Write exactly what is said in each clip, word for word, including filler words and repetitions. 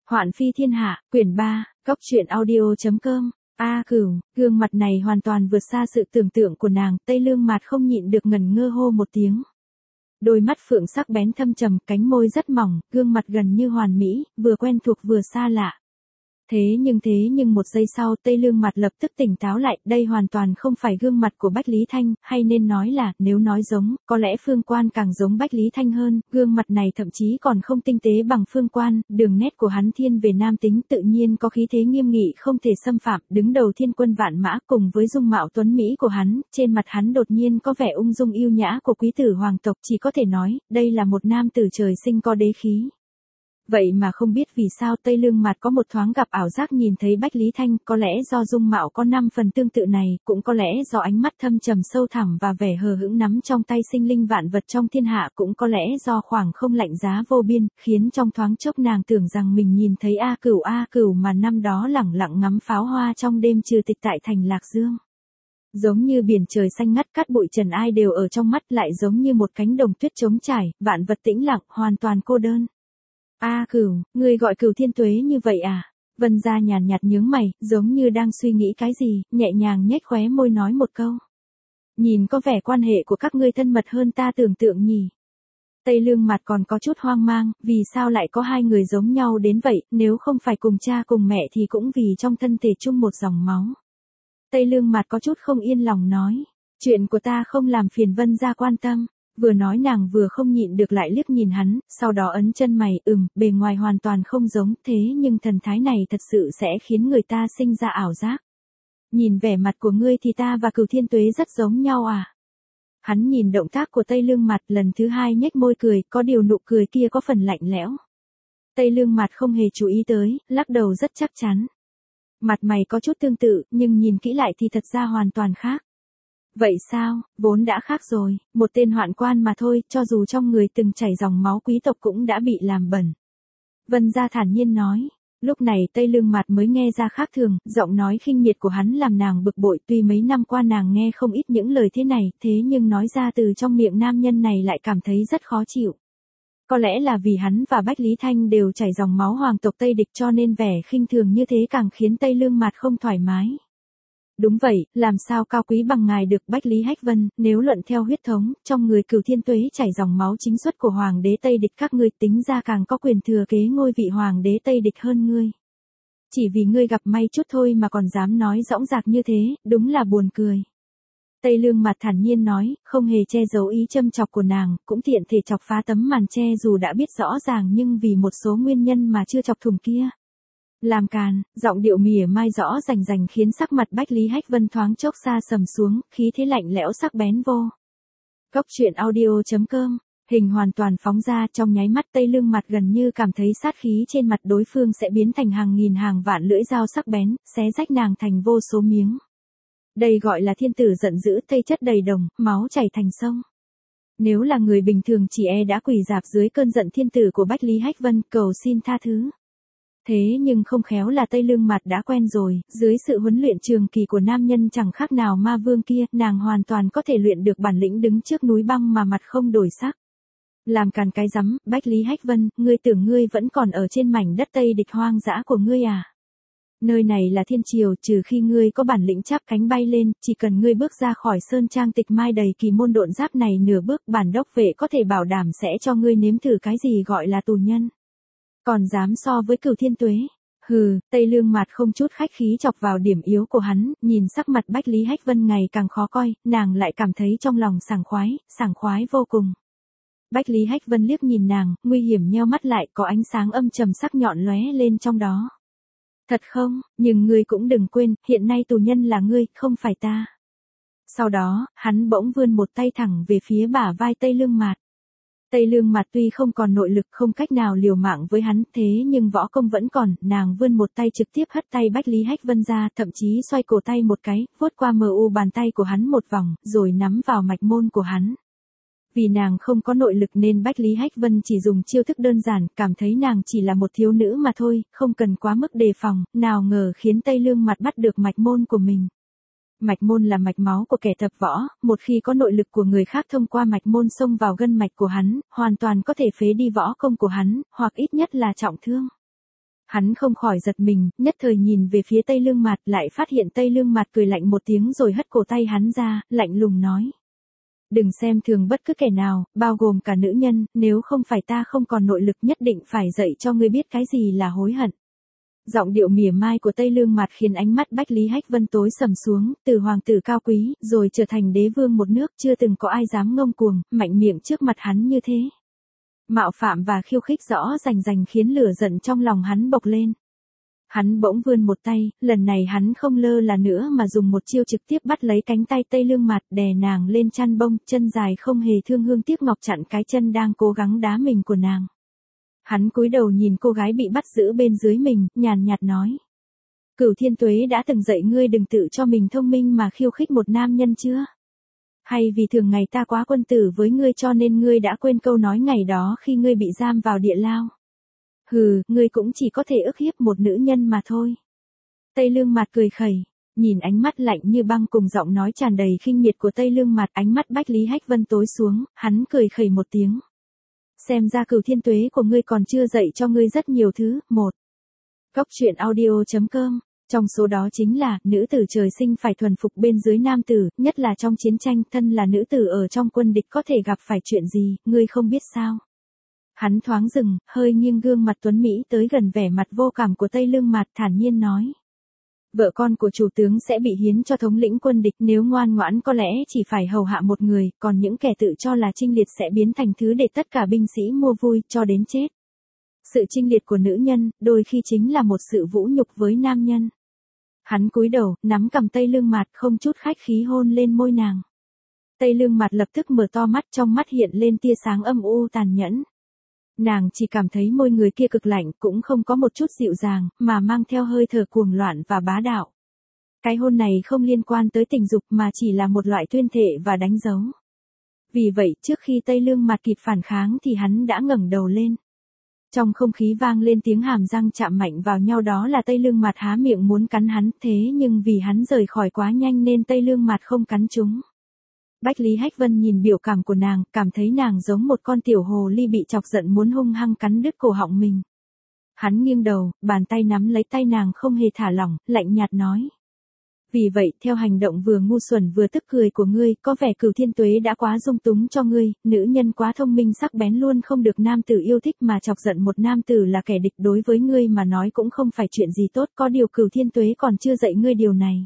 Hoạn phi thiên hạ, quyển ba, cóc truyện audio chấm com. A Cửu, gương mặt này hoàn toàn vượt xa sự tưởng tượng của nàng, Tây Lương Mạt không nhịn được ngẩn ngơ hô một tiếng. Đôi mắt phượng sắc bén thâm trầm, cánh môi rất mỏng, gương mặt gần như hoàn mỹ, vừa quen thuộc vừa xa lạ. Thế nhưng thế nhưng một giây sau Tây Lương Mạt lập tức tỉnh táo lại, đây hoàn toàn không phải gương mặt của Bách Lý Thanh, hay nên nói là, nếu nói giống, có lẽ Phương Quan càng giống Bách Lý Thanh hơn, gương mặt này thậm chí còn không tinh tế bằng Phương Quan, đường nét của hắn thiên về nam tính tự nhiên có khí thế nghiêm nghị không thể xâm phạm, đứng đầu thiên quân vạn mã cùng với dung mạo tuấn Mỹ của hắn, trên mặt hắn đột nhiên có vẻ ung dung yêu nhã của quý tử hoàng tộc, chỉ có thể nói, đây là một nam tử trời sinh có đế khí. Vậy mà không biết vì sao Tây Lương Mạt có một thoáng gặp ảo giác nhìn thấy Bách Lý Thanh, có lẽ do dung mạo có năm phần tương tự này, cũng có lẽ do ánh mắt thâm trầm sâu thẳm và vẻ hờ hững nắm trong tay sinh linh vạn vật trong thiên hạ, cũng có lẽ do khoảng không lạnh giá vô biên, khiến trong thoáng chốc nàng tưởng rằng mình nhìn thấy A Cửu A Cửu mà năm đó lẳng lặng ngắm pháo hoa trong đêm trừ tịch tại thành Lạc Dương. Giống như biển trời xanh ngắt cát bụi trần ai đều ở trong mắt, lại giống như một cánh đồng tuyết trống trải, vạn vật tĩnh lặng, hoàn toàn cô đơn. A Cửu, ngươi gọi Cửu Thiên Tuế như vậy à? Vân Gia nhàn nhạt nhướng mày, giống như đang suy nghĩ cái gì, nhẹ nhàng nhếch khóe môi nói một câu. Nhìn có vẻ quan hệ của các ngươi thân mật hơn ta tưởng tượng nhỉ. Tây Lương Mạt còn có chút hoang mang, vì sao lại có hai người giống nhau đến vậy, nếu không phải cùng cha cùng mẹ thì cũng vì trong thân thể chung một dòng máu. Tây Lương Mạt có chút không yên lòng nói, chuyện của ta không làm phiền Vân Gia quan tâm. Vừa nói nàng vừa không nhịn được lại liếc nhìn hắn, sau đó ấn chân mày, ừm, bề ngoài hoàn toàn không giống, thế nhưng thần thái này thật sự sẽ khiến người ta sinh ra ảo giác. Nhìn vẻ mặt của ngươi thì ta và Cửu Thiên Tuế rất giống nhau à? Hắn nhìn động tác của Tây Lương Mạt lần thứ hai nhếch môi cười, có điều nụ cười kia có phần lạnh lẽo. Tây Lương Mạt không hề chú ý tới, lắc đầu rất chắc chắn. Mặt mày có chút tương tự, nhưng nhìn kỹ lại thì thật ra hoàn toàn khác. Vậy sao, vốn đã khác rồi, một tên hoạn quan mà thôi, cho dù trong người từng chảy dòng máu quý tộc cũng đã bị làm bẩn. Vân Gia thản nhiên nói, lúc này Tây Lương Mạt mới nghe ra khác thường, giọng nói khinh miệt của hắn làm nàng bực bội, tuy mấy năm qua nàng nghe không ít những lời thế này, thế nhưng nói ra từ trong miệng nam nhân này lại cảm thấy rất khó chịu. Có lẽ là vì hắn và Bách Lý Thanh đều chảy dòng máu hoàng tộc Tây địch cho nên vẻ khinh thường như thế càng khiến Tây Lương Mạt không thoải mái. Đúng vậy, làm sao cao quý bằng ngài được Bách Lý Hách Vân, nếu luận theo huyết thống, trong người Cửu Thiên Tuế chảy dòng máu chính xuất của hoàng đế Tây địch các ngươi tính ra càng có quyền thừa kế ngôi vị hoàng đế Tây địch hơn ngươi. Chỉ vì ngươi gặp may chút thôi mà còn dám nói dõng dạc như thế, đúng là buồn cười. Tây Lương Mạt thản nhiên nói, không hề che giấu ý châm chọc của nàng, cũng tiện thể chọc phá tấm màn che dù đã biết rõ ràng nhưng vì một số nguyên nhân mà chưa chọc thủng kia. Làm càn, giọng điệu mỉa mai rõ rành rành khiến sắc mặt Bách Lý Hách Vân thoáng chốc xa sầm xuống, khí thế lạnh lẽo sắc bén vô. Cóc truyện audio chấm com, hình hoàn toàn phóng ra trong nháy mắt Tây Lương Mạt gần như cảm thấy sát khí trên mặt đối phương sẽ biến thành hàng nghìn hàng vạn lưỡi dao sắc bén, xé rách nàng thành vô số miếng. Đây gọi là thiên tử giận dữ, tây chất đầy đồng, máu chảy thành sông. Nếu là người bình thường chỉ e đã quỳ rạp dưới cơn giận thiên tử của Bách Lý Hách Vân, cầu xin tha thứ. Thế nhưng không khéo là Tây Lương Mạt đã quen rồi, dưới sự huấn luyện trường kỳ của nam nhân chẳng khác nào ma vương kia, nàng hoàn toàn có thể luyện được bản lĩnh đứng trước núi băng mà mặt không đổi sắc. Làm càn cái rắm, Bách Lý Hách Vân, ngươi tưởng ngươi vẫn còn ở trên mảnh đất Tây địch hoang dã của ngươi à? Nơi này là thiên triều, trừ khi ngươi có bản lĩnh chắp cánh bay lên, chỉ cần ngươi bước ra khỏi sơn trang tịch mai đầy kỳ môn độn giáp này nửa bước, bản đốc vệ có thể bảo đảm sẽ cho ngươi nếm thử cái gì gọi là tù nhân. Còn dám so với Cửu Thiên Tuế? Hừ, Tây Lương Mạt không chút khách khí chọc vào điểm yếu của hắn, nhìn sắc mặt Bách Lý Hách Vân ngày càng khó coi, nàng lại cảm thấy trong lòng sảng khoái, sảng khoái vô cùng. Bách Lý Hách Vân liếc nhìn nàng, nguy hiểm nheo mắt lại, có ánh sáng âm trầm sắc nhọn lóe lên trong đó. Thật không, nhưng ngươi cũng đừng quên, hiện nay tù nhân là ngươi, không phải ta. Sau đó, hắn bỗng vươn một tay thẳng về phía bả vai Tây Lương Mạt. Tây Lương Mạt tuy không còn nội lực không cách nào liều mạng với hắn, thế nhưng võ công vẫn còn, nàng vươn một tay trực tiếp hất tay Bách Lý Hách Vân ra, thậm chí xoay cổ tay một cái, vuốt qua mờ u bàn tay của hắn một vòng, rồi nắm vào mạch môn của hắn. Vì nàng không có nội lực nên Bách Lý Hách Vân chỉ dùng chiêu thức đơn giản, cảm thấy nàng chỉ là một thiếu nữ mà thôi, không cần quá mức đề phòng, nào ngờ khiến Tây Lương Mạt bắt được mạch môn của mình. Mạch môn là mạch máu của kẻ tập võ, một khi có nội lực của người khác thông qua mạch môn xông vào gân mạch của hắn, hoàn toàn có thể phế đi võ công của hắn, hoặc ít nhất là trọng thương. Hắn không khỏi giật mình, nhất thời nhìn về phía Tây Lương Mạt, lại phát hiện Tây Lương Mạt cười lạnh một tiếng rồi hất cổ tay hắn ra, lạnh lùng nói. Đừng xem thường bất cứ kẻ nào, bao gồm cả nữ nhân, nếu không phải ta không còn nội lực nhất định phải dạy cho ngươi biết cái gì là hối hận. Giọng điệu mỉa mai của Tây Lương Mạt khiến ánh mắt Bách Lý Hách Vân tối sầm xuống, từ hoàng tử cao quý, rồi trở thành đế vương một nước, chưa từng có ai dám ngông cuồng, mạnh miệng trước mặt hắn như thế. Mạo phạm và khiêu khích rõ rành rành khiến lửa giận trong lòng hắn bộc lên. Hắn bỗng vươn một tay, lần này hắn không lơ là nữa mà dùng một chiêu trực tiếp bắt lấy cánh tay Tây Lương Mạt, đè nàng lên chăn bông, chân dài không hề thương hương tiếc ngọc chặn cái chân đang cố gắng đá mình của nàng. Hắn cúi đầu nhìn cô gái bị bắt giữ bên dưới mình, nhàn nhạt nói. Cửu Thiên Tuế đã từng dạy ngươi đừng tự cho mình thông minh mà khiêu khích một nam nhân chưa? Hay vì thường ngày ta quá quân tử với ngươi cho nên ngươi đã quên câu nói ngày đó khi ngươi bị giam vào địa lao? Hừ, ngươi cũng chỉ có thể ức hiếp một nữ nhân mà thôi. Tây Lương Mạt cười khẩy, nhìn ánh mắt lạnh như băng cùng giọng nói tràn đầy khinh miệt của Tây Lương Mạt, ánh mắt Bách Lý Hách Vân tối xuống, hắn cười khẩy một tiếng. Xem ra Cửu Thiên Tuế của ngươi còn chưa dạy cho ngươi rất nhiều thứ. Một. Cốc truyện audio chấm com. Trong số đó chính là, nữ tử trời sinh phải thuần phục bên dưới nam tử, nhất là trong chiến tranh, thân là nữ tử ở trong quân địch có thể gặp phải chuyện gì, ngươi không biết sao. Hắn thoáng dừng, hơi nghiêng gương mặt tuấn Mỹ tới gần vẻ mặt vô cảm của Tây Lương Mạt, thản nhiên nói. Vợ con của chủ tướng sẽ bị hiến cho thống lĩnh quân địch, nếu ngoan ngoãn có lẽ chỉ phải hầu hạ một người, còn những kẻ tự cho là chinh liệt sẽ biến thành thứ để tất cả binh sĩ mua vui, cho đến chết. Sự chinh liệt của nữ nhân, đôi khi chính là một sự vũ nhục với nam nhân. Hắn cúi đầu, nắm cầm Tây Lương Mạt, không chút khách khí hôn lên môi nàng. Tây Lương Mạt lập tức mở to mắt, trong mắt hiện lên tia sáng âm u tàn nhẫn. Nàng chỉ cảm thấy môi người kia cực lạnh, cũng không có một chút dịu dàng, mà mang theo hơi thở cuồng loạn và bá đạo. Cái hôn này không liên quan tới tình dục mà chỉ là một loại tuyên thệ và đánh dấu. Vì vậy, trước khi Tây Lương Mạt kịp phản kháng thì hắn đã ngẩng đầu lên. Trong không khí vang lên tiếng hàm răng chạm mạnh vào nhau, đó là Tây Lương Mạt há miệng muốn cắn hắn, thế nhưng vì hắn rời khỏi quá nhanh nên Tây Lương Mạt không cắn chúng. Bách Lý Hách Vân nhìn biểu cảm của nàng, cảm thấy nàng giống một con tiểu hồ ly bị chọc giận muốn hung hăng cắn đứt cổ họng mình. Hắn nghiêng đầu, bàn tay nắm lấy tay nàng không hề thả lỏng, lạnh nhạt nói. Vì vậy, theo hành động vừa ngu xuẩn vừa tức cười của ngươi, có vẻ Cửu Thiên Tuế đã quá dung túng cho ngươi, nữ nhân quá thông minh sắc bén luôn không được nam tử yêu thích mà chọc giận một nam tử là kẻ địch đối với ngươi mà nói cũng không phải chuyện gì tốt, có điều Cửu Thiên Tuế còn chưa dạy ngươi điều này.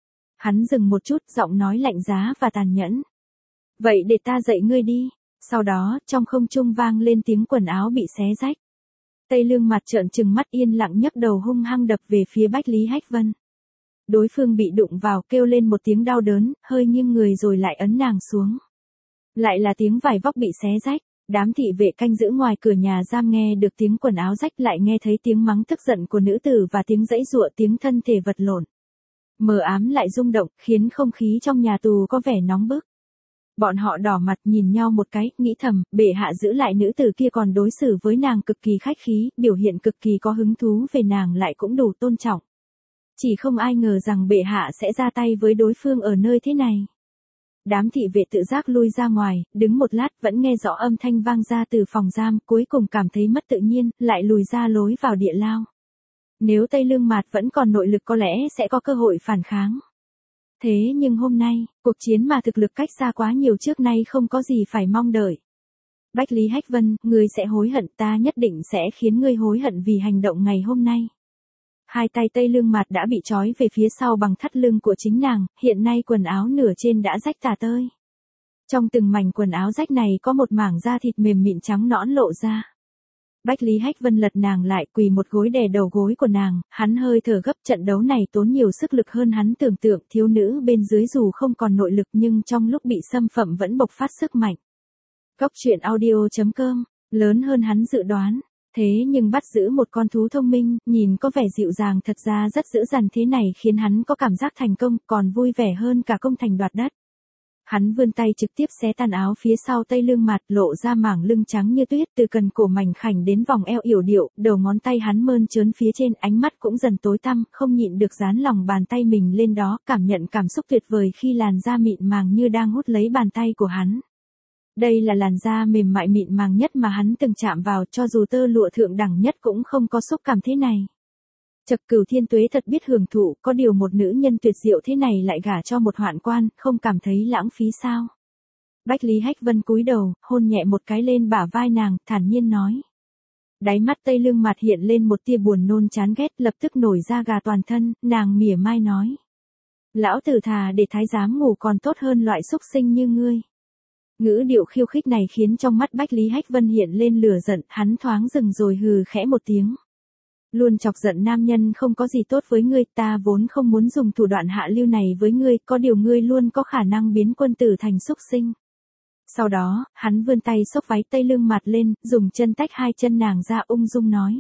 Hắn dừng một chút, giọng nói lạnh giá và tàn nhẫn. Vậy để ta dạy ngươi đi. Sau đó, trong không trung vang lên tiếng quần áo bị xé rách. Tây Lương Mạt trợn trừng mắt yên lặng nhấc đầu hung hăng đập về phía Bách Lý Hách Vân. Đối phương bị đụng vào kêu lên một tiếng đau đớn, hơi nghiêng người rồi lại ấn nàng xuống. Lại là tiếng vải vóc bị xé rách. Đám thị vệ canh giữ ngoài cửa nhà giam nghe được tiếng quần áo rách, lại nghe thấy tiếng mắng tức giận của nữ tử và tiếng giãy giụa, tiếng thân thể vật lộn. Mờ ám lại rung động, khiến không khí trong nhà tù có vẻ nóng bức. Bọn họ đỏ mặt nhìn nhau một cái, nghĩ thầm, bệ hạ giữ lại nữ tử kia còn đối xử với nàng cực kỳ khách khí, biểu hiện cực kỳ có hứng thú về nàng lại cũng đủ tôn trọng. Chỉ không ai ngờ rằng bệ hạ sẽ ra tay với đối phương ở nơi thế này. Đám thị vệ tự giác lui ra ngoài, đứng một lát vẫn nghe rõ âm thanh vang ra từ phòng giam, cuối cùng cảm thấy mất tự nhiên, lại lùi ra lối vào địa lao. Nếu Tây Lương Mạt vẫn còn nội lực có lẽ sẽ có cơ hội phản kháng. Thế nhưng hôm nay, cuộc chiến mà thực lực cách xa quá nhiều trước nay không có gì phải mong đợi. Bách Lý Hách Vân, ngươi sẽ hối hận, ta nhất định sẽ khiến ngươi hối hận vì hành động ngày hôm nay. Hai tay Tây Lương Mạt đã bị trói về phía sau bằng thắt lưng của chính nàng, hiện nay quần áo nửa trên đã rách tả tơi. Trong từng mảnh quần áo rách này có một mảng da thịt mềm mịn trắng nõn lộ ra. Bách Lý Hách Vân lật nàng lại, quỳ một gối đè đầu gối của nàng, hắn hơi thở gấp, trận đấu này tốn nhiều sức lực hơn hắn tưởng tượng, thiếu nữ bên dưới dù không còn nội lực nhưng trong lúc bị xâm phạm vẫn bộc phát sức mạnh. Cốc truyện audio chấm com, lớn hơn hắn dự đoán, thế nhưng bắt giữ một con thú thông minh, nhìn có vẻ dịu dàng thật ra rất dữ dằn thế này khiến hắn có cảm giác thành công, còn vui vẻ hơn cả công thành đoạt đất. Hắn vươn tay trực tiếp xé tàn áo phía sau Tây Lương Mạt, lộ ra mảng lưng trắng như tuyết, từ cần cổ mảnh khảnh đến vòng eo yểu điệu, đầu ngón tay hắn mơn trớn phía trên, ánh mắt cũng dần tối tăm, không nhịn được dán lòng bàn tay mình lên đó, cảm nhận cảm xúc tuyệt vời khi làn da mịn màng như đang hút lấy bàn tay của hắn. Đây là làn da mềm mại mịn màng nhất mà hắn từng chạm vào, cho dù tơ lụa thượng đẳng nhất cũng không có xúc cảm thế này. Chật, Cửu Thiên Tuế thật biết hưởng thụ, có điều một nữ nhân tuyệt diệu thế này lại gả cho một hoạn quan, không cảm thấy lãng phí sao? Bách Lý Hách Vân cúi đầu, hôn nhẹ một cái lên bả vai nàng, thản nhiên nói. Đáy mắt Tây Lương Mạt hiện lên một tia buồn nôn chán ghét, lập tức nổi da gà toàn thân, nàng mỉa mai nói. Lão tử thà để thái giám ngủ còn tốt hơn loại xúc sinh như ngươi. Ngữ điệu khiêu khích này khiến trong mắt Bách Lý Hách Vân hiện lên lửa giận, hắn thoáng dừng rồi hừ khẽ một tiếng. Luôn chọc giận nam nhân không có gì tốt với ngươi, ta vốn không muốn dùng thủ đoạn hạ lưu này với ngươi, có điều ngươi luôn có khả năng biến quân tử thành xúc sinh. Sau đó, hắn vươn tay xốc váy Tây Lương Mạt lên, dùng chân tách hai chân nàng ra, ung dung nói.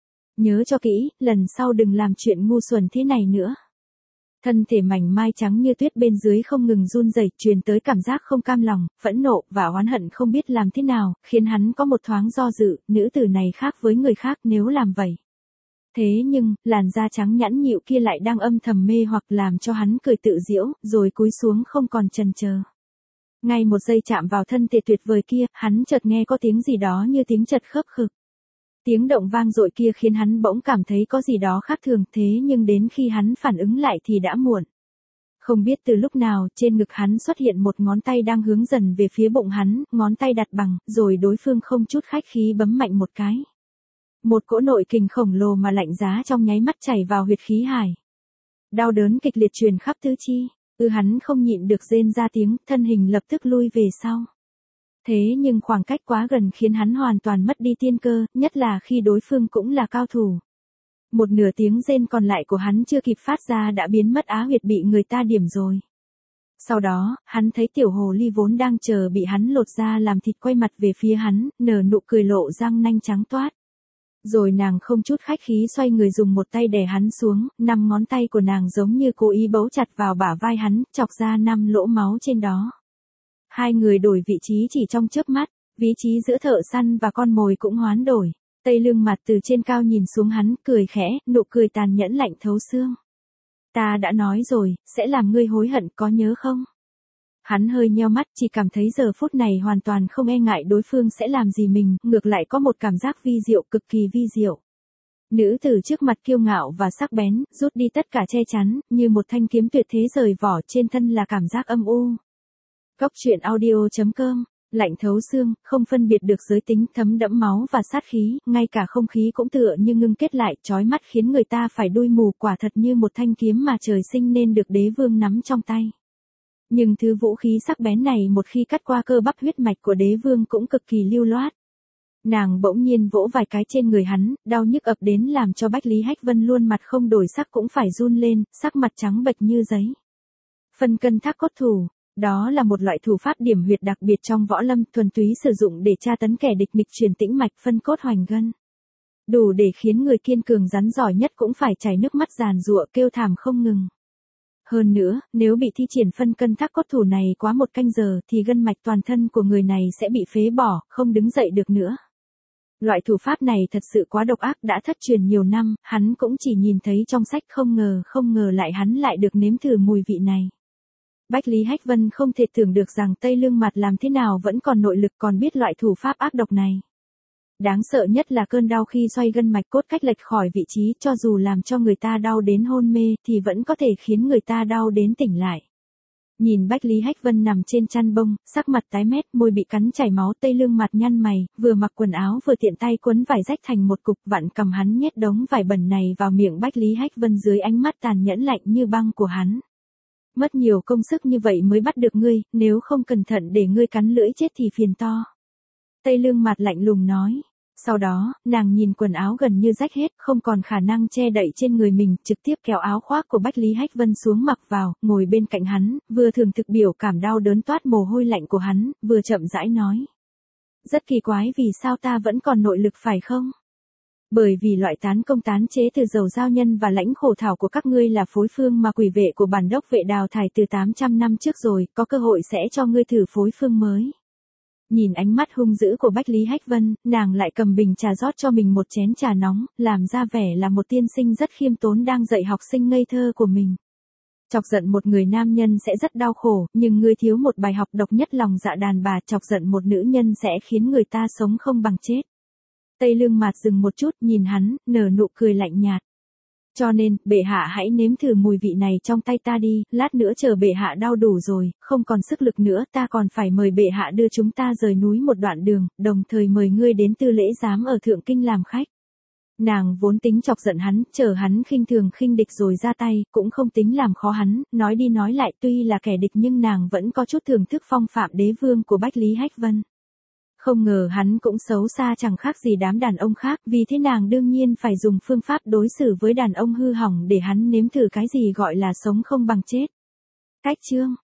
Nhớ cho kỹ, lần sau đừng làm chuyện ngu xuẩn thế này nữa. Thân thể mảnh mai trắng như tuyết bên dưới không ngừng run rẩy, truyền tới cảm giác không cam lòng, phẫn nộ và oán hận không biết làm thế nào, khiến hắn có một thoáng do dự, nữ tử này khác với người khác nếu làm vậy. Thế nhưng, làn da trắng nhẵn nhịu kia lại đang âm thầm mê hoặc làm cho hắn cười tự giễu, rồi cúi xuống không còn chần chờ. Ngay một giây chạm vào thân thể tuyệt vời kia, hắn chợt nghe có tiếng gì đó như tiếng chật khớp khực. Tiếng động vang dội kia khiến hắn bỗng cảm thấy có gì đó khác thường, thế nhưng đến khi hắn phản ứng lại thì đã muộn. Không biết từ lúc nào, trên ngực hắn xuất hiện một ngón tay đang hướng dần về phía bụng hắn, ngón tay đặt bằng, rồi đối phương không chút khách khí bấm mạnh một cái. Một cỗ nội kình khổng lồ mà lạnh giá trong nháy mắt chảy vào huyệt khí hải. Đau đớn kịch liệt truyền khắp tứ chi, ư hắn không nhịn được rên ra tiếng, thân hình lập tức lui về sau. Thế nhưng khoảng cách quá gần khiến hắn hoàn toàn mất đi tiên cơ, nhất là khi đối phương cũng là cao thủ. Một nửa tiếng rên còn lại của hắn chưa kịp phát ra đã biến mất, á huyệt bị người ta điểm rồi. Sau đó, hắn thấy tiểu hồ ly vốn đang chờ bị hắn lột ra làm thịt quay mặt về phía hắn, nở nụ cười lộ răng nanh trắng toát. Rồi nàng không chút khách khí xoay người dùng một tay đè hắn xuống, năm ngón tay của nàng giống như cố ý bấu chặt vào bả vai hắn, chọc ra năm lỗ máu trên đó. Hai người đổi vị trí chỉ trong chớp mắt, vị trí giữa thợ săn và con mồi cũng hoán đổi. Tây Lương Mạt từ trên cao nhìn xuống hắn, cười khẽ, nụ cười tàn nhẫn lạnh thấu xương. Ta đã nói rồi, sẽ làm ngươi hối hận, có nhớ không? Hắn hơi nheo mắt, chỉ cảm thấy giờ phút này hoàn toàn không e ngại đối phương sẽ làm gì mình, ngược lại có một cảm giác vi diệu, cực kỳ vi diệu. Nữ tử trước mặt kiêu ngạo và sắc bén, rút đi tất cả che chắn, như một thanh kiếm tuyệt thế rời vỏ, trên thân là cảm giác âm u. Góc truyện audio chấm com, lạnh thấu xương, không phân biệt được giới tính, thấm đẫm máu và sát khí, ngay cả không khí cũng tựa như ngưng kết lại, chói mắt khiến người ta phải đuôi mù, quả thật như một thanh kiếm mà trời sinh nên được đế vương nắm trong tay. Nhưng thứ vũ khí sắc bén này một khi cắt qua cơ bắp huyết mạch của đế vương cũng cực kỳ lưu loát. Nàng bỗng nhiên vỗ vài cái trên người hắn, đau nhức ập đến làm cho Bách Lý Hách Vân luôn mặt không đổi sắc cũng phải run lên, sắc mặt trắng bệch như giấy. Phân cân thác cốt thủ, đó là một loại thủ pháp điểm huyệt đặc biệt trong võ lâm, thuần túy sử dụng để tra tấn kẻ địch, nghịch truyền tĩnh mạch, phân cốt hoành gân. Đủ để khiến người kiên cường rắn giỏi nhất cũng phải chảy nước mắt giàn giụa kêu thảm không ngừng. Hơn nữa, nếu bị thi triển phân cân thác cốt thủ này quá một canh giờ thì gân mạch toàn thân của người này sẽ bị phế bỏ, không đứng dậy được nữa. Loại thủ pháp này thật sự quá độc ác, đã thất truyền nhiều năm, hắn cũng chỉ nhìn thấy trong sách, không ngờ không ngờ lại hắn lại được nếm thử mùi vị này. Bách Lý Hách Vân không thể tưởng được rằng Tây Lương Mạt làm thế nào vẫn còn nội lực, còn biết loại thủ pháp ác độc này. Đáng sợ nhất là cơn đau khi xoay gân mạch cốt cách lệch khỏi vị trí, cho dù làm cho người ta đau đến hôn mê thì vẫn có thể khiến người ta đau đến tỉnh lại. Nhìn Bách Lý Hách Vân nằm trên chăn bông, sắc mặt tái mét, môi bị cắn chảy máu, Tây Lương Mạt nhăn mày, vừa mặc quần áo vừa tiện tay quấn vải rách thành một cục, vặn cầm hắn nhét đống vải bẩn này vào miệng Bách Lý Hách Vân dưới ánh mắt tàn nhẫn lạnh như băng của hắn. Mất nhiều công sức như vậy mới bắt được ngươi, nếu không cẩn thận để ngươi cắn lưỡi chết thì phiền to. Tây Lương Mạt lạnh lùng nói. Sau đó, nàng nhìn quần áo gần như rách hết, không còn khả năng che đậy trên người mình, trực tiếp kéo áo khoác của Bách Lý Hách Vân xuống mặc vào, ngồi bên cạnh hắn, vừa thưởng thức biểu cảm đau đớn toát mồ hôi lạnh của hắn, vừa chậm rãi nói. Rất kỳ quái, vì sao ta vẫn còn nội lực phải không? Bởi vì loại tán công tán chế từ dầu giao nhân và lãnh khổ thảo của các ngươi là phối phương mà quỷ vệ của bản đốc vệ đào thải từ tám trăm năm trước rồi, có cơ hội sẽ cho ngươi thử phối phương mới. Nhìn ánh mắt hung dữ của Bách Lý Hách Vân, nàng lại cầm bình trà rót cho mình một chén trà nóng, làm ra vẻ là một tiên sinh rất khiêm tốn đang dạy học sinh ngây thơ của mình. Chọc giận một người nam nhân sẽ rất đau khổ, nhưng ngươi thiếu một bài học độc nhất lòng dạ đàn bà, chọc giận một nữ nhân sẽ khiến người ta sống không bằng chết. Tây Lương Mạt dừng một chút, nhìn hắn, nở nụ cười lạnh nhạt. Cho nên, bệ hạ hãy nếm thử mùi vị này trong tay ta đi, lát nữa chờ bệ hạ đau đủ rồi, không còn sức lực nữa, ta còn phải mời bệ hạ đưa chúng ta rời núi một đoạn đường, đồng thời mời ngươi đến tư lễ giám ở Thượng Kinh làm khách. Nàng vốn tính chọc giận hắn, chờ hắn khinh thường khinh địch rồi ra tay, cũng không tính làm khó hắn, nói đi nói lại tuy là kẻ địch nhưng nàng vẫn có chút thưởng thức phong phạm đế vương của Bách Lý Hách Vân. Không ngờ hắn cũng xấu xa chẳng khác gì đám đàn ông khác, vì thế nàng đương nhiên phải dùng phương pháp đối xử với đàn ông hư hỏng để hắn nếm thử cái gì gọi là sống không bằng chết. Cách chương